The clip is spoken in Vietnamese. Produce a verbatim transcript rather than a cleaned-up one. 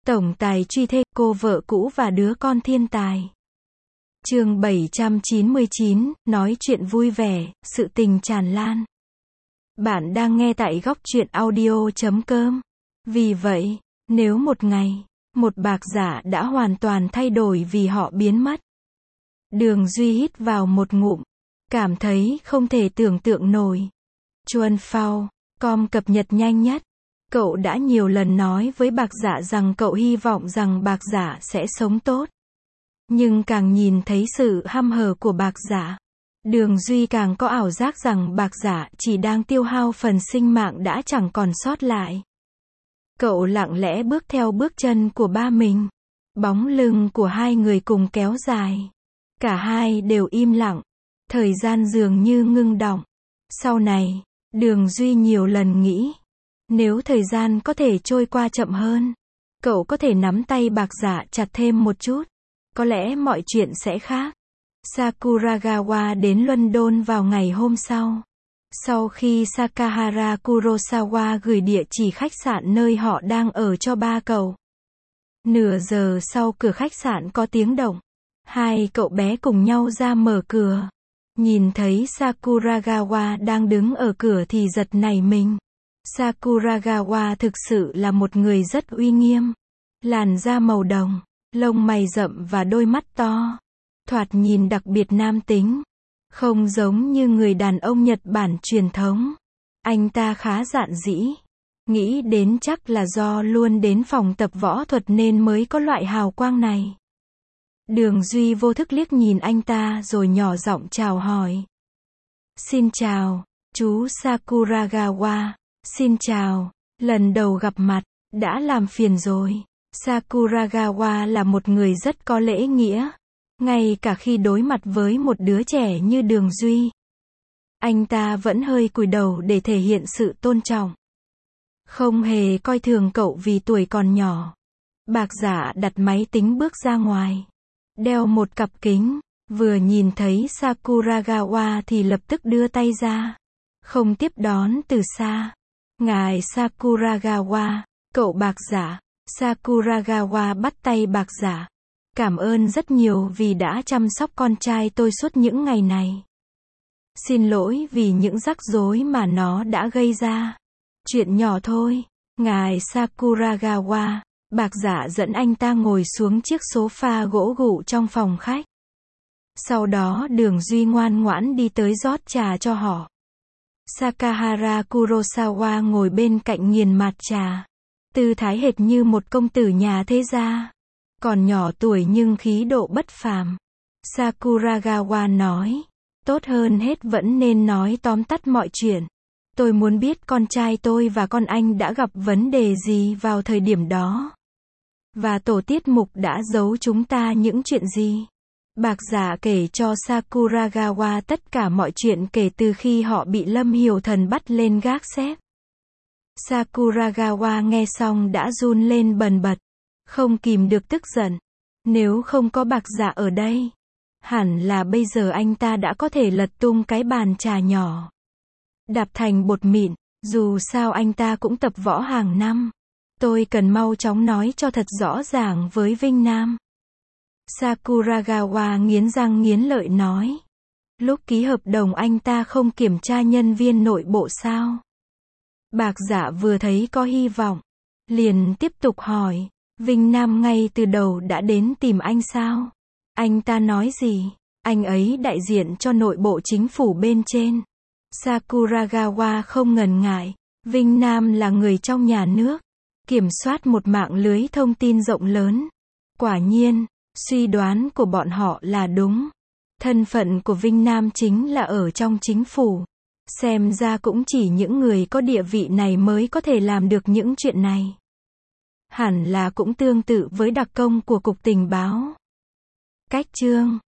Tổng tài truy thê, cô vợ cũ và đứa con thiên tài. Chương bảy trăm chín mươi chín, nói chuyện vui vẻ, sự tình tràn lan. Bạn đang nghe tại góc truyện audio chấm com. Vì vậy, nếu một ngày, một bạc giả đã hoàn toàn thay đổi vì họ biến mất. Đường Duy hít vào một ngụm, cảm thấy không thể tưởng tượng nổi. Chuan Phao, com cập nhật nhanh nhất. Cậu đã nhiều lần nói với bạc giả rằng cậu hy vọng rằng bạc giả sẽ sống tốt. Nhưng càng nhìn thấy sự hăm hở của bạc giả, Đường Duy càng có ảo giác rằng bạc giả chỉ đang tiêu hao phần sinh mạng đã chẳng còn sót lại. Cậu lặng lẽ bước theo bước chân của ba mình. Bóng lưng của hai người cùng kéo dài. Cả hai đều im lặng. Thời gian dường như ngưng đọng. Sau này, Đường Duy nhiều lần nghĩ, nếu thời gian có thể trôi qua chậm hơn, cậu có thể nắm tay bạc giả chặt thêm một chút. Có lẽ mọi chuyện sẽ khác. Sakuragawa đến London vào ngày hôm sau. Sau khi Sakahara Kurosawa gửi địa chỉ khách sạn nơi họ đang ở cho ba cậu. Nửa giờ sau cửa khách sạn có tiếng động. Hai cậu bé cùng nhau ra mở cửa. Nhìn thấy Sakuragawa đang đứng ở cửa thì giật nảy mình. Sakuragawa thực sự là một người rất uy nghiêm. Làn da màu đồng, lông mày rậm và đôi mắt to. Thoạt nhìn đặc biệt nam tính. Không giống như người đàn ông Nhật Bản truyền thống. Anh ta khá dạn dĩ. Nghĩ đến chắc là do luôn đến phòng tập võ thuật nên mới có loại hào quang này. Đường Duy vô thức liếc nhìn anh ta rồi nhỏ giọng chào hỏi. Xin chào, chú Sakuragawa. Xin chào, lần đầu gặp mặt, đã làm phiền rồi. Sakuragawa là một người rất có lễ nghĩa. Ngay cả khi đối mặt với một đứa trẻ như Đường Duy, anh ta vẫn hơi cúi đầu để thể hiện sự tôn trọng. Không hề coi thường cậu vì tuổi còn nhỏ. Bạc giả đặt máy tính bước ra ngoài. Đeo một cặp kính. Vừa nhìn thấy Sakuragawa thì lập tức đưa tay ra. Không tiếp đón từ xa. Ngài Sakuragawa, cậu bạc giả. Sakuragawa bắt tay bạc giả. Cảm ơn rất nhiều vì đã chăm sóc con trai tôi suốt những ngày này. Xin lỗi vì những rắc rối mà nó đã gây ra. Chuyện nhỏ thôi. Ngài Sakuragawa, bạc giả dẫn anh ta ngồi xuống chiếc sofa gỗ gụ trong phòng khách. Sau đó Đường Duy ngoan ngoãn đi tới rót trà cho họ. Sakahara Kurosawa ngồi bên cạnh nghiền mạt trà. Tư thái hệt như một công tử nhà thế gia. Còn nhỏ tuổi nhưng khí độ bất phàm. Sakuragawa nói, tốt hơn hết vẫn nên nói tóm tắt mọi chuyện. Tôi muốn biết con trai tôi và con anh đã gặp vấn đề gì vào thời điểm đó. Và tổ tiết mục đã giấu chúng ta những chuyện gì. Bạc giả kể cho Sakuragawa tất cả mọi chuyện kể từ khi họ bị Lâm Hiểu Thần bắt lên gác xếp. Sakuragawa nghe xong đã run lên bần bật. Không kìm được tức giận. Nếu không có bạc giả ở đây, hẳn là bây giờ anh ta đã có thể lật tung cái bàn trà nhỏ. Đạp thành bột mịn. Dù sao anh ta cũng tập võ hàng năm. Tôi cần mau chóng nói cho thật rõ ràng với Vinh Nam. Sakuragawa nghiến răng nghiến lợi nói. Lúc ký hợp đồng anh ta không kiểm tra nhân viên nội bộ sao? Bạc giả vừa thấy có hy vọng, liền tiếp tục hỏi. Vinh Nam ngay từ đầu đã đến tìm anh sao? Anh ta nói gì? Anh ấy đại diện cho nội bộ chính phủ bên trên. Sakuragawa không ngần ngại. Vinh Nam là người trong nhà nước, kiểm soát một mạng lưới thông tin rộng lớn. Quả nhiên, suy đoán của bọn họ là đúng. Thân phận của Vinh Nam chính là ở trong chính phủ. Xem ra cũng chỉ những người có địa vị này mới có thể làm được những chuyện này. Hẳn là cũng tương tự với đặc công của Cục Tình báo. Cách chương